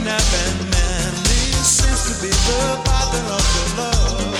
breaking up, and man, this seems to be the father of the love.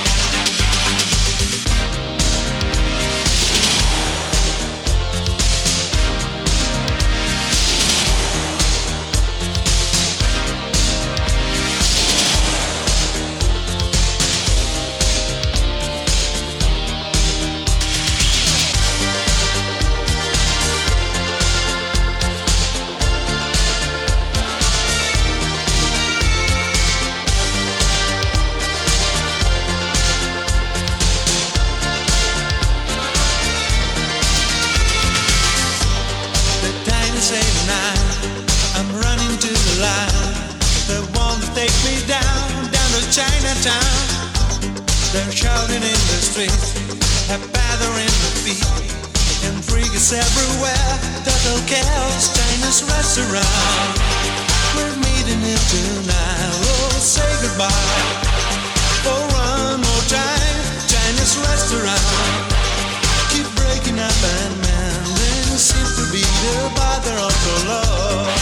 I'm running to the line. They want to take me down to Chinatown. They're shouting in the streets, a battering the beat, and freaks everywhere. Total chaos, China's restaurant. We're meeting here tonight. Oh, say goodbye for one more time. China's restaurant. Keep breaking up, and man, they seem to be the father of the love.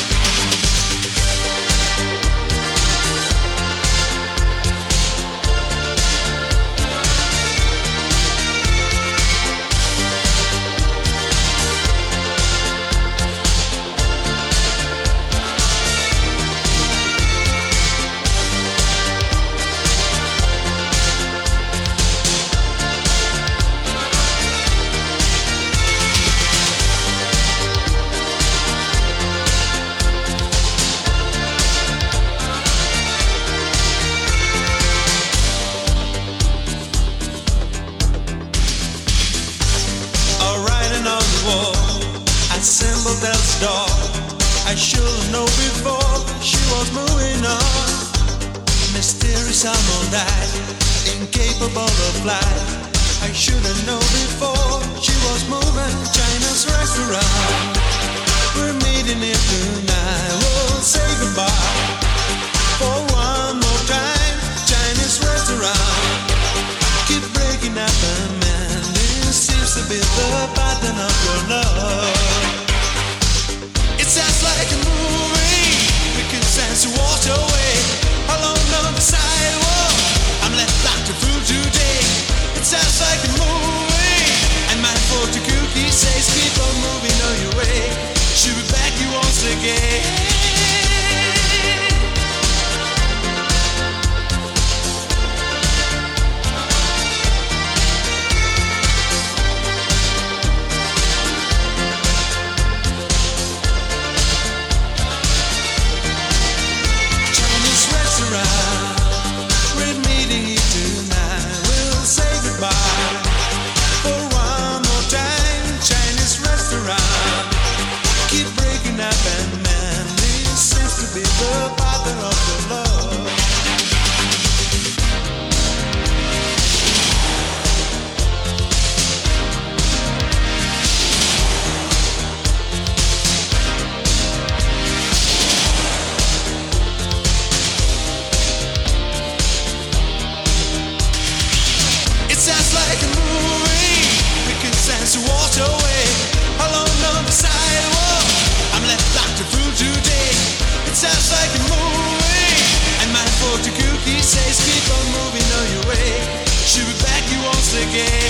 Assembled at the door. I should have known before she was moving on. Mysterious almond died, incapable of flight. I should have known before she was moving. China's restaurant. We're meeting here tonight. We'll say goodbye for one more time. Chinese restaurant. Keep breaking up, and man, this seems to be the pattern of your love. It sounds like a movie. We can sense you walked away alone on the sidewalk. I'm left like a fool today. It sounds like a movie. And my fortune cookie says keep on moving on your way. She'll be back you once again. We're meeting here tonight. We'll say goodbye for one more time. Chinese restaurant. Keep breaking up, and man, this seems to be the father of the love. Like a movie, we can sense you walked away alone on the sidewalk. I'm left like a fool today. It sounds like a movie, and my fortune cookie says keep on moving on your way. She'll be back you once again.